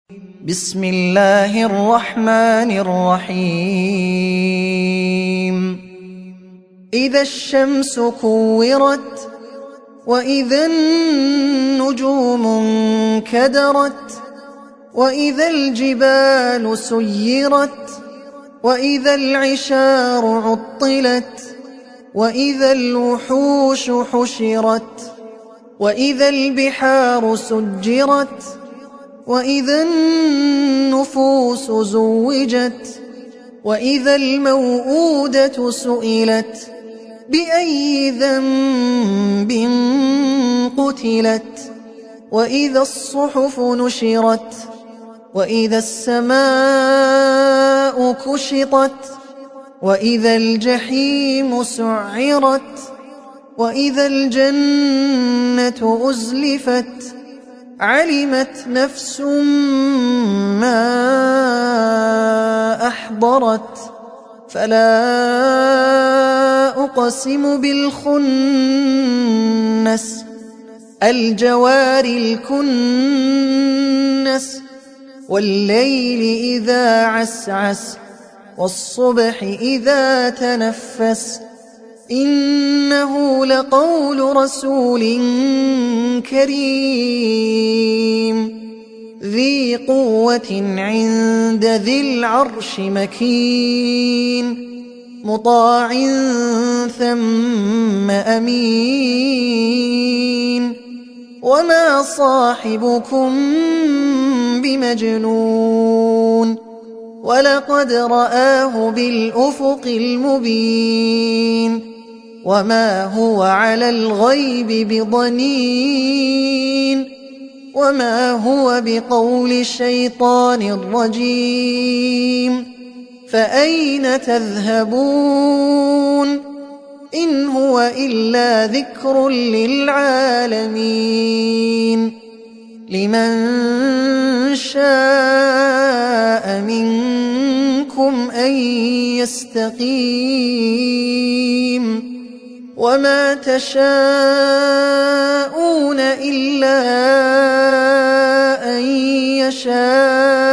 بسم الله الرحمن الرحيم إذا الشمس كورت وإذا النجوم انكدرت وإذا الجبال سيرت وإذا العشار عطلت وإذا الوحوش حشرت وإذا البحار سجرت وإذا النفوس زوجت وإذا الموءودة سئلت بأي ذنب قتلت وإذا الصحف نشرت وإذا السماء كشطت وإذا الجحيم سعرت وإذا الجنة أزلفت علمت نفس ما أحضرت فلا أقسم بالخنس الجوار الكنس والليل إذا عسعس والصبح إذا تنفس إنه لقول رسول كريم ذي قوة عند ذي العرش مكين مطاع ثم أمين وما صاحبكم بمجنون ولقد رآه بالأفق المبين وما هو على الغيب بضنين وما هو بقول شيطان رجيم فأين تذهبون إن هو إلا ذكر للعالمين لمن شاء منكم أن يستقيم وما تشاءون إلا أن يشاء